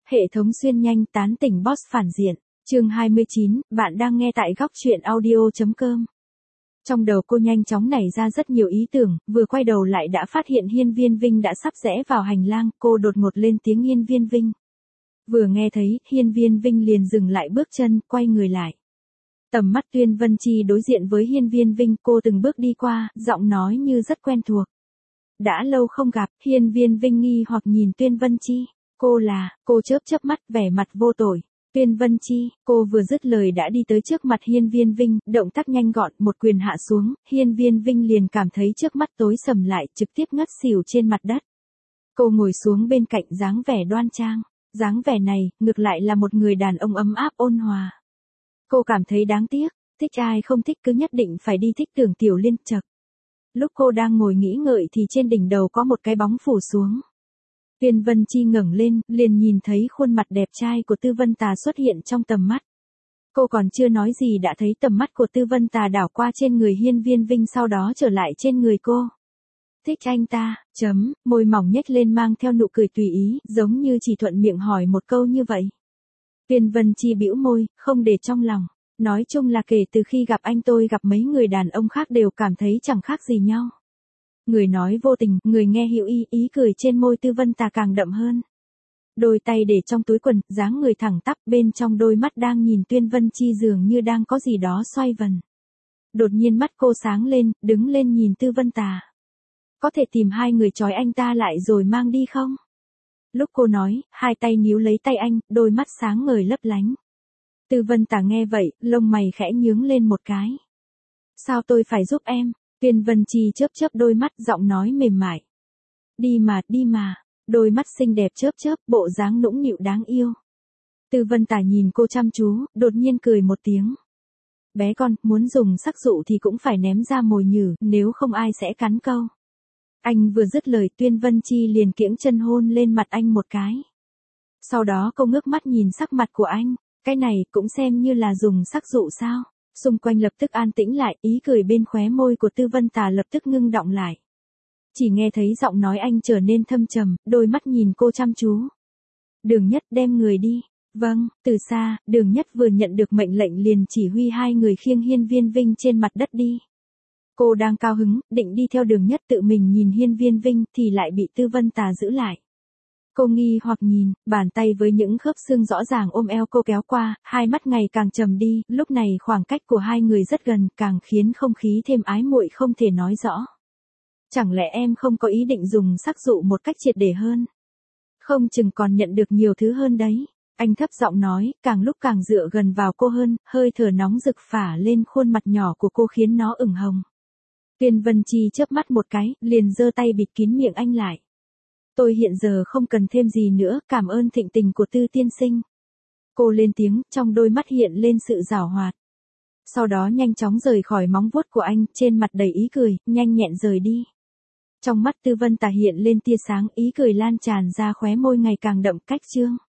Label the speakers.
Speaker 1: Hệ thống xuyên nhanh tán tỉnh boss phản diện. Chương 29, bạn đang nghe tại góc truyện audio.com. Trong đầu cô nhanh chóng nảy ra rất nhiều ý tưởng, vừa quay đầu lại đã phát hiện Hiên Viên Vinh đã sắp rẽ vào hành lang, cô đột ngột lên tiếng Hiên Viên Vinh. Vừa nghe thấy, Hiên Viên Vinh liền dừng lại bước chân, quay người lại. Tầm mắt Tuyên Vân Chi đối diện với Hiên Viên Vinh, cô từng bước đi qua, giọng nói như rất quen thuộc. Đã lâu không gặp, Hiên Viên Vinh nghi hoặc nhìn Tuyên Vân Chi. Cô chớp mắt vẻ mặt vô tội. Tuyên Vân Chi, cô vừa dứt lời đã đi tới trước mặt Hiên Viên Vinh, động tác nhanh gọn, một quyền hạ xuống, Hiên Viên Vinh liền cảm thấy trước mắt tối sầm lại, trực tiếp ngất xỉu trên mặt đất. Cô ngồi xuống bên cạnh dáng vẻ đoan trang, dáng vẻ này, ngược lại là một người đàn ông ấm áp ôn hòa. Cô cảm thấy đáng tiếc, thích ai không thích cứ nhất định phải đi thích Tưởng Tiểu Liên chậc. Lúc cô đang ngồi nghĩ ngợi thì trên đỉnh đầu có một cái bóng phủ xuống. Tuyên Vân Chi ngẩng lên, liền nhìn thấy khuôn mặt đẹp trai của Tư Vân Tà xuất hiện trong tầm mắt. Cô còn chưa nói gì đã thấy tầm mắt của Tư Vân Tà đảo qua trên người Hiên Viên Vinh sau đó trở lại trên người cô. Thích anh ta, môi mỏng nhếch lên mang theo nụ cười tùy ý, giống như chỉ thuận miệng hỏi một câu như vậy. Tuyên Vân Chi bĩu môi, không để trong lòng. Nói chung là kể từ khi gặp anh tôi gặp mấy người đàn ông khác đều cảm thấy chẳng khác gì nhau. Người nói vô tình, người nghe hữu ý, ý cười trên môi Tư Vân Tà càng đậm hơn. Đôi tay để trong túi quần, dáng người thẳng tắp bên trong đôi mắt đang nhìn Tuyên Vân Chi dường như đang có gì đó xoay vần. Đột nhiên mắt cô sáng lên, đứng lên nhìn Tư Vân Tà. Có thể tìm hai người trói anh ta lại rồi mang đi không? Lúc cô nói, hai tay níu lấy tay anh, đôi mắt sáng ngời lấp lánh. Tư Vân Tà nghe vậy, lông mày khẽ nhướng lên một cái. Sao tôi phải giúp em? Tuyên Vân Chi chớp đôi mắt, giọng nói mềm mại. Đi mà, đôi mắt xinh đẹp chớp, bộ dáng nũng nịu đáng yêu. Tư Vân Tà nhìn cô chăm chú, đột nhiên cười một tiếng. Bé con, muốn dùng sắc dụ thì cũng phải ném ra mồi nhử, nếu không ai sẽ cắn câu. Anh vừa dứt lời Tuyên Vân Chi liền kiễng chân hôn lên mặt anh một cái. Sau đó cô ngước mắt nhìn sắc mặt của anh, cái này cũng xem như là dùng sắc dụ sao? Xung quanh lập tức an tĩnh lại, ý cười bên khóe môi của Tư Vân Tà lập tức ngưng đọng lại. Chỉ nghe thấy giọng nói anh trở nên thâm trầm, đôi mắt nhìn cô chăm chú. Đường Nhất đem người đi. Vâng, từ xa, Đường Nhất vừa nhận được mệnh lệnh liền chỉ huy hai người khiêng Hiên Viên Vinh trên mặt đất đi. Cô đang cao hứng, định đi theo Đường Nhất tự mình nhìn Hiên Viên Vinh thì lại bị Tư Vân Tà giữ lại. Cô nghi hoặc nhìn, bàn tay với những khớp xương rõ ràng ôm eo cô kéo qua, hai mắt ngày càng trầm đi, lúc này khoảng cách của hai người rất gần, càng khiến không khí thêm ái muội không thể nói rõ. Chẳng lẽ em không có ý định dùng sắc dụ một cách triệt để hơn? Không chừng còn nhận được nhiều thứ hơn đấy. Anh thấp giọng nói, càng lúc càng dựa gần vào cô hơn, hơi thở nóng rực phả lên khuôn mặt nhỏ của cô khiến nó ửng hồng. Tuyên Vân Chi chớp mắt một cái, liền giơ tay bịt kín miệng anh lại. Tôi hiện giờ không cần thêm gì nữa, cảm ơn thịnh tình của Tư tiên sinh. Cô lên tiếng, trong đôi mắt hiện lên sự giảo hoạt. Sau đó nhanh chóng rời khỏi móng vuốt của anh, trên mặt đầy ý cười, nhanh nhẹn rời đi. Trong mắt Tư Vân Tà hiện lên tia sáng, ý cười lan tràn ra khóe môi ngày càng đậm cách trương.